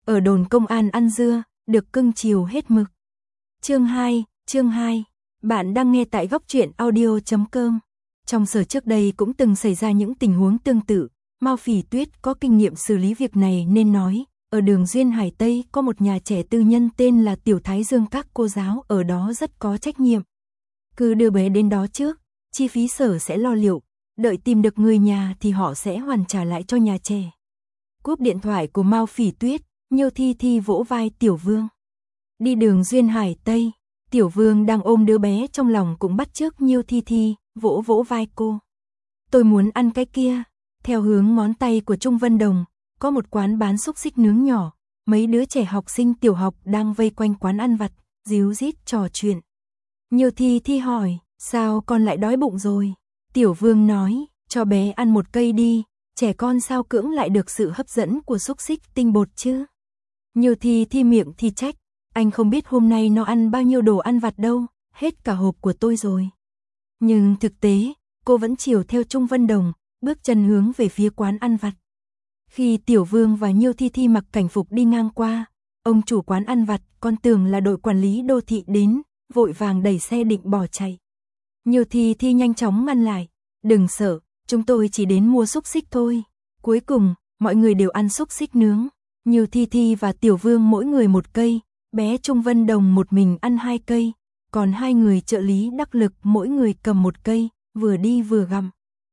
ở đồn công an ăn dưa, được cưng chiều hết mực. Chương 2, bạn đang nghe tại góc truyện audio.com. Trong Sở trước đây cũng từng xảy ra những tình huống tương tự, Mao Phỉ Tuyết có kinh nghiệm xử lý việc này nên nói, ở đường Duyên Hải Tây có một nhà trẻ tư nhân tên là Tiểu Thái Dương, các cô giáo ở đó rất có trách nhiệm. Cứ đưa bé đến đó trước, chi phí Sở sẽ lo liệu, đợi tìm được người nhà thì họ sẽ hoàn trả lại cho nhà trẻ. Cúp điện thoại của Mao Phỉ Tuyết, Nhiêu Thi Thi vỗ vai Tiểu Vương. Đi đường Duyên Hải Tây, Tiểu Vương đang ôm đứa bé trong lòng cũng bắt chước Nhiêu Thi Thi, vỗ vỗ vai cô. Tôi muốn ăn cái kia. Theo hướng ngón tay của Trung Vân Đồng, có một quán bán xúc xích nướng nhỏ, mấy đứa trẻ học sinh tiểu học đang vây quanh quán ăn vặt, díu dít trò chuyện. Nhiêu Thi Thi hỏi, sao con lại đói bụng rồi? Tiểu Vương nói, cho bé ăn một cây đi, trẻ con sao cưỡng lại được sự hấp dẫn của xúc xích tinh bột chứ? Nhiêu Thi Thi miệng thì trách, anh không biết hôm nay nó ăn bao nhiêu đồ ăn vặt đâu, hết cả hộp của tôi rồi. Nhưng thực tế, cô vẫn chiều theo Trung Vân Đồng, bước chân hướng về phía quán ăn vặt. Khi Tiểu Vương và Nhiêu Thi Thi mặc cảnh phục đi ngang qua, ông chủ quán ăn vặt còn tưởng là đội quản lý đô thị đến, vội vàng đẩy xe định bỏ chạy. Nhiêu Thi Thi nhanh chóng ngăn lại, đừng sợ, chúng tôi chỉ đến mua xúc xích thôi. Cuối cùng, mọi người đều ăn xúc xích nướng. Nhiêu Thi Thi và Tiểu Vương mỗi người một cây, bé Trung Vân Đồng một mình ăn 2 cây, còn 2 người trợ lý đắc lực mỗi người cầm 1 cây, vừa đi vừa gặm.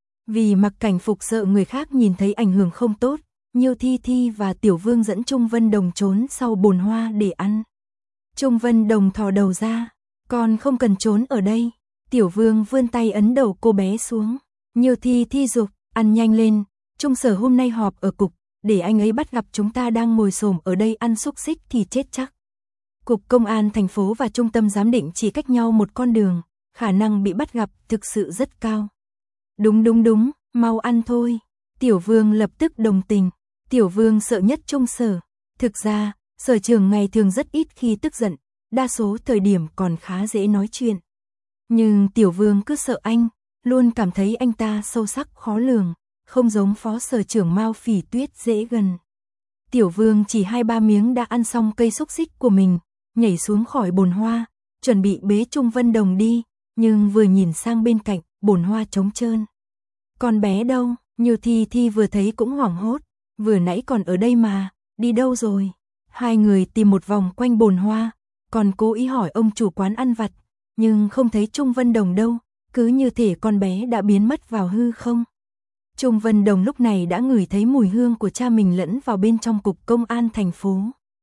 Vì mặc cảnh phục sợ người khác nhìn thấy ảnh hưởng không tốt, Nhiêu Thi Thi và Tiểu Vương dẫn Trung Vân Đồng trốn sau bồn hoa để ăn. Trung Vân Đồng thò đầu ra, con không cần trốn ở đây. Tiểu Vương vươn tay ấn đầu cô bé xuống. Nhiêu Thi Thi giục, ăn nhanh lên, Trung Sở hôm nay họp ở cục, để anh ấy bắt gặp chúng ta đang ngồi xổm ở đây ăn xúc xích thì chết chắc. Cục Công an thành phố và Trung tâm giám định chỉ cách nhau một con đường, khả năng bị bắt gặp thực sự rất cao. Đúng, mau ăn thôi. Tiểu Vương lập tức đồng tình. Tiểu Vương sợ nhất Trung Sở. Thực ra, Sở trưởng ngày thường rất ít khi tức giận, đa số thời điểm còn khá dễ nói chuyện. Nhưng Tiểu Vương cứ sợ anh, luôn cảm thấy anh ta sâu sắc khó lường, không giống Phó Sở trưởng Mao Phỉ Tuyết dễ gần. Tiểu Vương chỉ 2-3 miếng đã ăn xong cây xúc xích của mình, nhảy xuống khỏi bồn hoa, chuẩn bị bế Trung Vân Đồng đi, nhưng vừa nhìn sang bên cạnh, bồn hoa trống trơn. Con bé đâu? Nhiêu Thi Thi vừa thấy cũng hoảng hốt, vừa nãy còn ở đây mà, đi đâu rồi? 2 người tìm một vòng quanh bồn hoa, còn cố ý hỏi ông chủ quán ăn vặt, nhưng không thấy Trung Vân Đồng đâu, cứ như thể con bé đã biến mất vào hư không. Trung Vân Đồng lúc này đã ngửi thấy mùi hương của cha mình lẫn vào bên trong cục công an thành phố.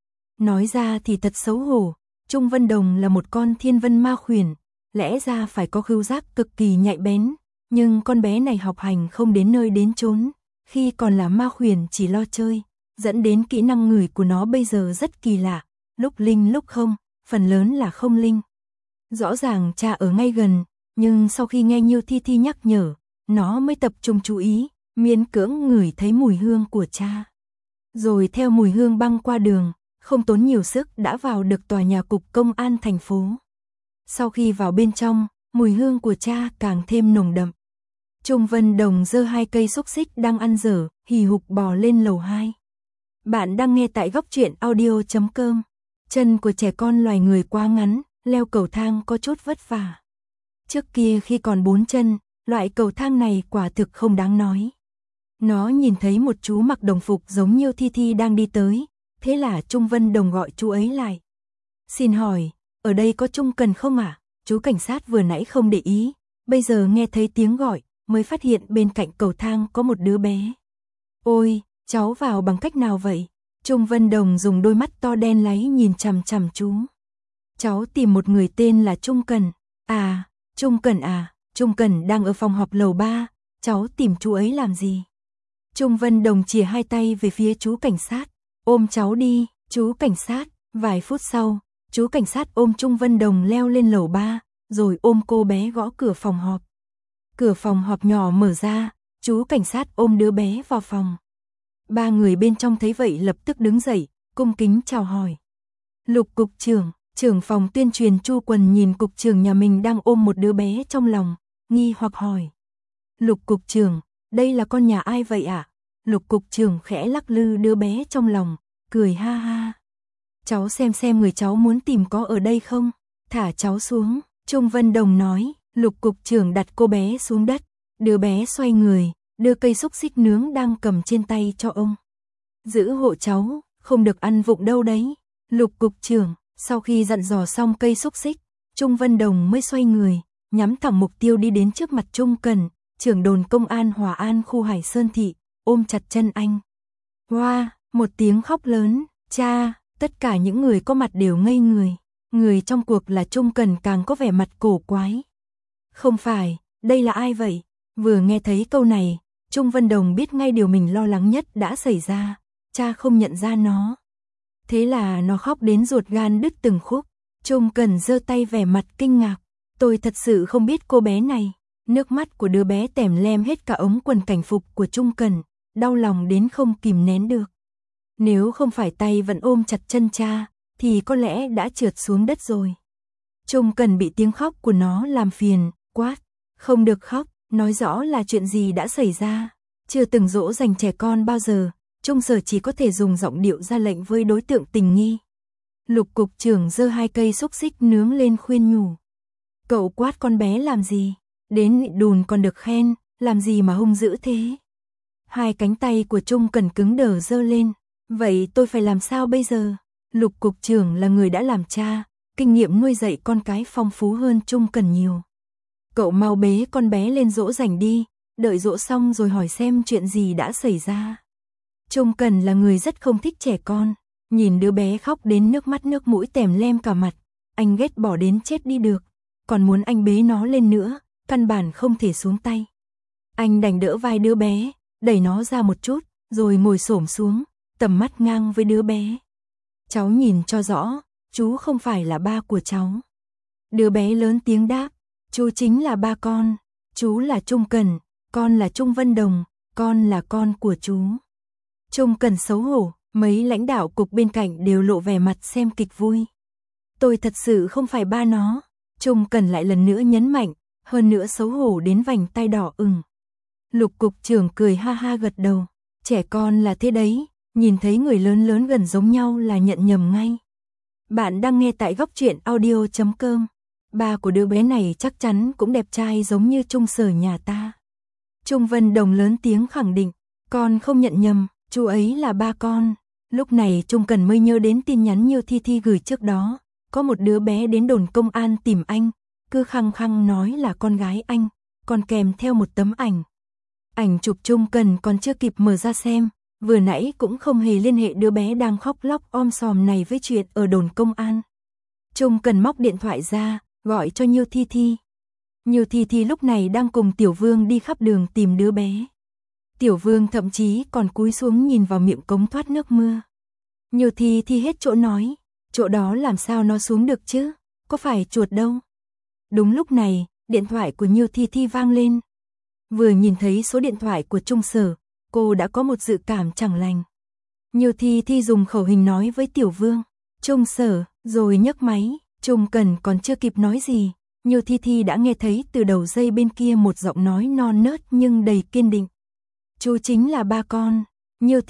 Nói ra thì thật xấu hổ, Trung Vân Đồng là một con thiên vân ma khuyển, lẽ ra phải có khứu giác cực kỳ nhạy bén, nhưng con bé này học hành không đến nơi đến chốn, khi còn là ma khuyển chỉ lo chơi, dẫn đến kỹ năng ngửi của nó bây giờ rất kỳ lạ, lúc linh lúc không, phần lớn là không linh. Rõ ràng cha ở ngay gần, nhưng sau khi nghe Nhiêu Thi Thi nhắc nhở, nó mới tập trung chú ý, miễn cưỡng ngửi thấy mùi hương của cha. Rồi theo mùi hương băng qua đường, không tốn nhiều sức đã vào được tòa nhà cục công an thành phố. Sau khi vào bên trong, mùi hương của cha càng thêm nồng đậm. Trung Vân Đồng giơ 2 cây xúc xích đang ăn dở, hì hục bò lên lầu 2. Bạn đang nghe tại góc truyện audio.com. Chân của trẻ con loài người quá ngắn, leo cầu thang có chút vất vả. Trước kia khi còn 4 chân, loại cầu thang này quả thực không đáng nói. Nó nhìn thấy một chú mặc đồng phục giống Nhiêu Thi Thi đang đi tới, thế là Trung Vân Đồng gọi chú ấy lại. Xin hỏi, ở đây có Trung Cần không ạ? Chú cảnh sát vừa nãy không để ý, bây giờ nghe thấy tiếng gọi, mới phát hiện bên cạnh cầu thang có một đứa bé. Ôi, cháu vào bằng cách nào vậy? Trung Vân Đồng dùng đôi mắt to đen láy nhìn chằm chằm chú. Cháu tìm một người tên là Trung Cần. À, Trung Cần à, Trung Cần đang ở phòng họp lầu 3, cháu tìm chú ấy làm gì? Trung Vân Đồng chìa 2 tay về phía chú cảnh sát. Ôm cháu đi, chú cảnh sát. Vài phút sau, chú cảnh sát ôm Trung Vân Đồng leo lên lầu 3, rồi ôm cô bé gõ cửa phòng họp. Cửa phòng họp nhỏ mở ra, chú cảnh sát ôm đứa bé vào phòng. 3 người bên trong thấy vậy lập tức đứng dậy, cung kính chào hỏi. Lục cục trưởng, trưởng phòng tuyên truyền Chu Quần nhìn cục trưởng nhà mình đang ôm một đứa bé trong lòng, nghi hoặc hỏi. Lục cục trưởng, đây là con nhà ai vậy ạ? Lục cục trưởng khẽ lắc lư đứa bé trong lòng, cười ha ha. cháu xem người cháu muốn tìm có ở đây không, thả cháu xuống. Trung Vân Đồng nói, Lục cục trưởng đặt cô bé xuống đất, đứa bé xoay người, đưa cây xúc xích nướng đang cầm trên tay cho ông. Giữ hộ cháu, không được ăn vụng đâu đấy. Lục cục trưởng, sau khi dặn dò xong cây xúc xích, Trung Vân Đồng mới xoay người, nhắm thẳng mục tiêu đi đến trước mặt Trung Cần, trưởng đồn công an Hòa An khu Hải Sơn thị, ôm chặt chân anh. Hoa, một tiếng khóc lớn, cha, tất cả những người có mặt đều ngây người. Người trong cuộc là Trung Cần càng có vẻ mặt cổ quái. Không phải, đây là ai vậy? Vừa nghe thấy câu này, Trung Vân Đồng biết ngay điều mình lo lắng nhất đã xảy ra, cha không nhận ra nó. Thế là nó khóc đến ruột gan đứt từng khúc. Trung Cần giơ tay vẻ mặt kinh ngạc, tôi thật sự không biết cô bé này. Nước mắt của đứa bé tèm lem hết cả ống quần cảnh phục của Trung Cần, đau lòng đến không kìm nén được. Nếu không phải tay vẫn ôm chặt chân cha, thì có lẽ đã trượt xuống đất rồi. Trung Cần bị tiếng khóc của nó làm phiền, quát, không được khóc, nói rõ là chuyện gì đã xảy ra. Chưa từng dỗ dành trẻ con bao giờ, Trung Sở chỉ có thể dùng giọng điệu ra lệnh với đối tượng tình nghi. Lục cục trưởng giơ 2 cây xúc xích nướng lên khuyên nhủ. Cậu quát con bé làm gì? Đến đùn còn được khen, làm gì mà hung dữ thế? 2 cánh tay của Trung Cần cứng đờ giơ lên. Vậy tôi phải làm sao bây giờ? Lục cục trưởng là người đã làm cha, kinh nghiệm nuôi dạy con cái phong phú hơn Trung Cần nhiều. Cậu mau bế con bé lên dỗ dành đi, đợi dỗ xong rồi hỏi xem chuyện gì đã xảy ra. Trung Cần là người rất không thích trẻ con, nhìn đứa bé khóc đến nước mắt nước mũi tèm lem cả mặt, anh ghét bỏ đến chết đi được, còn muốn anh bế nó lên nữa, căn bản không thể xuống tay. Anh đành đỡ vai đứa bé, đẩy nó ra một chút, rồi ngồi xổm xuống, tầm mắt ngang với đứa bé. Cháu nhìn cho rõ, chú không phải là ba của cháu. Đứa bé lớn tiếng đáp, chú chính là ba con, chú là Trung Cần, con là Trung Vân Đồng, con là con của chú. Trung Cần xấu hổ, mấy lãnh đạo cục bên cạnh đều lộ vẻ mặt xem kịch vui. Tôi thật sự không phải ba nó. Trung Cần lại lần nữa nhấn mạnh, hơn nữa xấu hổ đến vành tay đỏ ửng. Lục cục trưởng cười ha ha gật đầu, trẻ con là thế đấy, nhìn thấy người lớn lớn gần giống nhau là nhận nhầm ngay. Bạn đang nghe tại góc truyện audio.com. Ba của đứa bé này chắc chắn cũng đẹp trai giống như Trung Sở nhà ta. Trung Vân Đồng lớn tiếng khẳng định, con không nhận nhầm, chú ấy là ba con. Lúc này Trung Cần mới nhớ đến tin nhắn Nhiêu Thi Thi gửi trước đó, có một đứa bé đến đồn công an tìm anh, cứ khăng khăng nói là con gái anh, còn kèm theo một tấm ảnh. Ảnh chụp Trung Cần còn chưa kịp mở ra xem, vừa nãy cũng không hề liên hệ đứa bé đang khóc lóc om sòm này với chuyện ở đồn công an. Trung Cần móc điện thoại ra, gọi cho Nhiêu Thi Thi. Nhiêu Thi Thi lúc này đang cùng Tiểu Vương đi khắp đường tìm đứa bé. Tiểu Vương thậm chí còn cúi xuống nhìn vào miệng cống thoát nước mưa. Nhiêu Thi Thi hết chỗ nói, chỗ đó làm sao nó xuống được chứ, có phải chuột đâu. Đúng lúc này, điện thoại của Nhiêu Thi Thi vang lên. Vừa nhìn thấy số điện thoại của Trung Sở, cô đã có một dự cảm chẳng lành. Nhiêu Thi Thi dùng khẩu hình nói với Tiểu Vương, Trung Sở, rồi nhấc máy. Trung Cần còn chưa kịp nói gì, Nhiêu Thi Thi đã nghe thấy từ đầu dây bên kia một giọng nói non nớt nhưng đầy kiên định. Chú chính là ba con. Nhiêu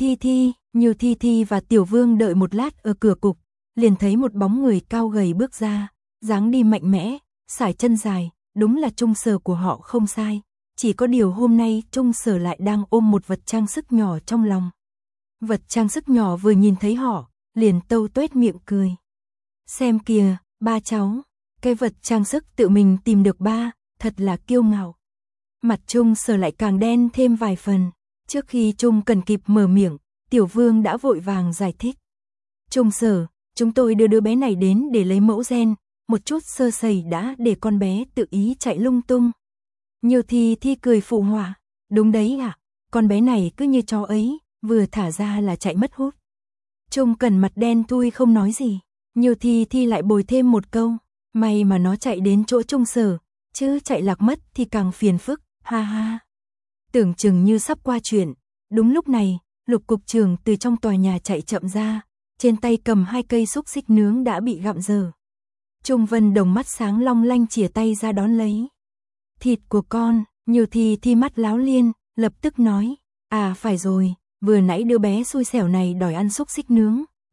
Thi Thi và Tiểu Vương đợi một lát ở cửa cục, liền thấy một bóng người cao gầy bước ra, dáng đi mạnh mẽ, sải chân dài, đúng là Trung Sở của họ không sai. Chỉ có điều hôm nay Trung Sở lại đang ôm một vật trang sức nhỏ trong lòng. Vật trang sức nhỏ vừa nhìn thấy họ, liền tâu tuét miệng cười. Xem kìa, ba cháu, cái vật trang sức tự mình tìm được ba, thật là kiêu ngạo. Mặt Trung Sở lại càng đen thêm vài phần, trước khi Trung Cần kịp mở miệng, Tiểu Vương đã vội vàng giải thích. Trung Sở, chúng tôi đưa đứa bé này đến để lấy mẫu gen, một chút sơ sẩy đã để con bé tự ý chạy lung tung. Nhiêu Thi Thi cười phụ họa, đúng đấy ạ, con bé này cứ như chó ấy, vừa thả ra là chạy mất hút. Trung Cần mặt đen thui không nói gì, Nhiêu Thi Thi lại bồi thêm một câu, may mà nó chạy đến chỗ Trung Sở, chứ chạy lạc mất thì càng phiền phức, ha ha. Tưởng chừng như sắp qua chuyện, đúng lúc này, Lục cục trưởng từ trong tòa nhà chạy chậm ra, trên tay cầm 2 cây xúc xích nướng đã bị gặm dở. Trung Vân Đồng mắt sáng long lanh chìa tay ra đón lấy. Thịt của con, Nhiêu Thi Thi mắt láo liên, lập tức nói, à phải rồi, vừa nãy đứa bé xui xẻo này đòi ăn xúc xích nướng,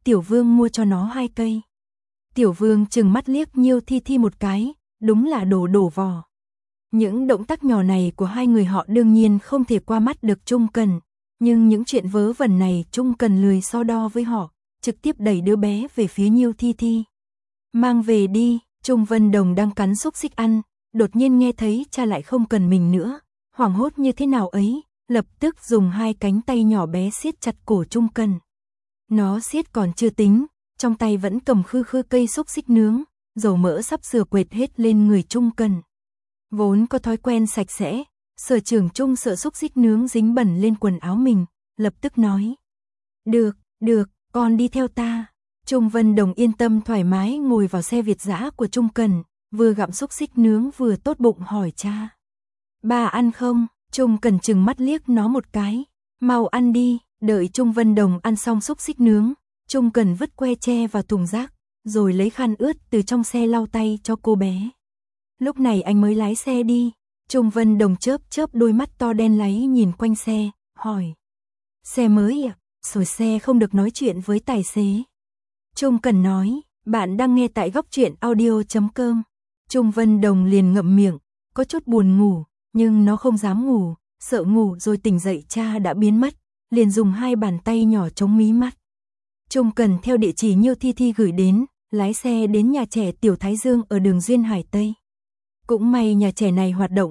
Tiểu Vương mua cho nó 2 cây. Tiểu Vương trừng mắt liếc Nhiêu Thi Thi một cái, đúng là đồ đổ vò. Những động tác nhỏ này của hai người họ đương nhiên không thể qua mắt được Trung Cần, nhưng những chuyện vớ vẩn này Trung Cần lười so đo với họ, trực tiếp đẩy đứa bé về phía Nhiêu Thi Thi. Mang về đi, Trung Vân Đồng đang cắn xúc xích ăn, đột nhiên nghe thấy cha lại không cần mình nữa, hoảng hốt như thế nào ấy, lập tức dùng 2 cánh tay nhỏ bé siết chặt cổ Trung Cần. Nó siết còn chưa tính, trong tay vẫn cầm khư khư cây xúc xích nướng, dầu mỡ sắp sửa quệt hết lên người Trung Cần. Vốn có thói quen sạch sẽ, Sở Trưởng Trung sợ xúc xích nướng dính bẩn lên quần áo mình, lập tức nói. Được, con đi theo ta. Trung Vân Đồng yên tâm thoải mái ngồi vào xe Việt dã của Trung Cần, vừa gặm xúc xích nướng vừa tốt bụng hỏi cha. Ba ăn không? Trung Cần trừng mắt liếc nó một cái. Mau ăn đi, đợi Trung Vân Đồng ăn xong xúc xích nướng, Trung Cần vứt que tre vào thùng rác, rồi lấy khăn ướt từ trong xe lau tay cho cô bé. Lúc này anh mới lái xe đi. Trung Vân Đồng chớp đôi mắt to đen láy nhìn quanh xe, hỏi. Xe mới à? Rồi xe không được nói chuyện với tài xế. Trung Cần nói, bạn đang nghe tại góc truyện audio.com. Trung Vân Đồng liền ngậm miệng, có chút buồn ngủ, nhưng nó không dám ngủ, sợ ngủ rồi tỉnh dậy cha đã biến mất, liền dùng 2 bàn tay nhỏ chống mí mắt. Trung Cần theo địa chỉ Nhiêu Thi Thi gửi đến, lái xe đến nhà trẻ Tiểu Thái Dương ở đường Duyên Hải Tây. Cũng may nhà trẻ này hoạt động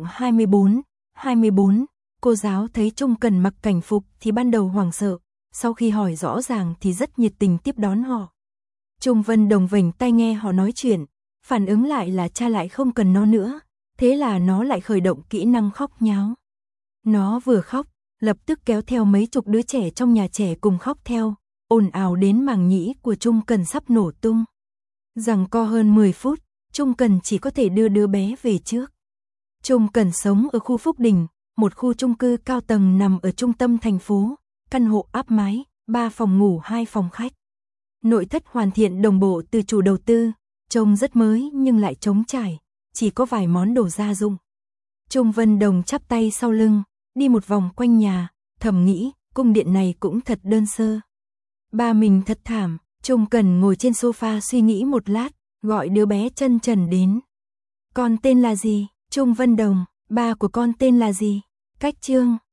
24, cô giáo thấy Trung Cần mặc cảnh phục thì ban đầu hoảng sợ, sau khi hỏi rõ ràng thì rất nhiệt tình tiếp đón họ. Trung Vân Đồng vểnh tai nghe họ nói chuyện, phản ứng lại là cha lại không cần nó nữa, thế là nó lại khởi động kỹ năng khóc nháo. Nó vừa khóc, lập tức kéo theo mấy chục đứa trẻ trong nhà trẻ cùng khóc theo, ồn ào đến màng nhĩ của Trung Cần sắp nổ tung. Giằng co hơn 10 phút, Trung Cần chỉ có thể đưa đứa bé về trước. Trung Cần sống ở khu Phúc Đình, một khu chung cư cao tầng nằm ở trung tâm thành phố, căn hộ áp mái, 3 phòng ngủ 2 phòng khách. Nội thất hoàn thiện đồng bộ từ chủ đầu tư, trông rất mới nhưng lại trống trải, chỉ có vài món đồ gia dụng. Trung Vân Đồng chắp tay sau lưng, đi một vòng quanh nhà, thầm nghĩ, cung điện này cũng thật đơn sơ. Ba mình thật thảm. Trung Cần ngồi trên sofa suy nghĩ một lát, gọi đứa bé chân trần đến. Con tên là gì? Trung Vân Đồng. Ba của con tên là gì? Cách Trương.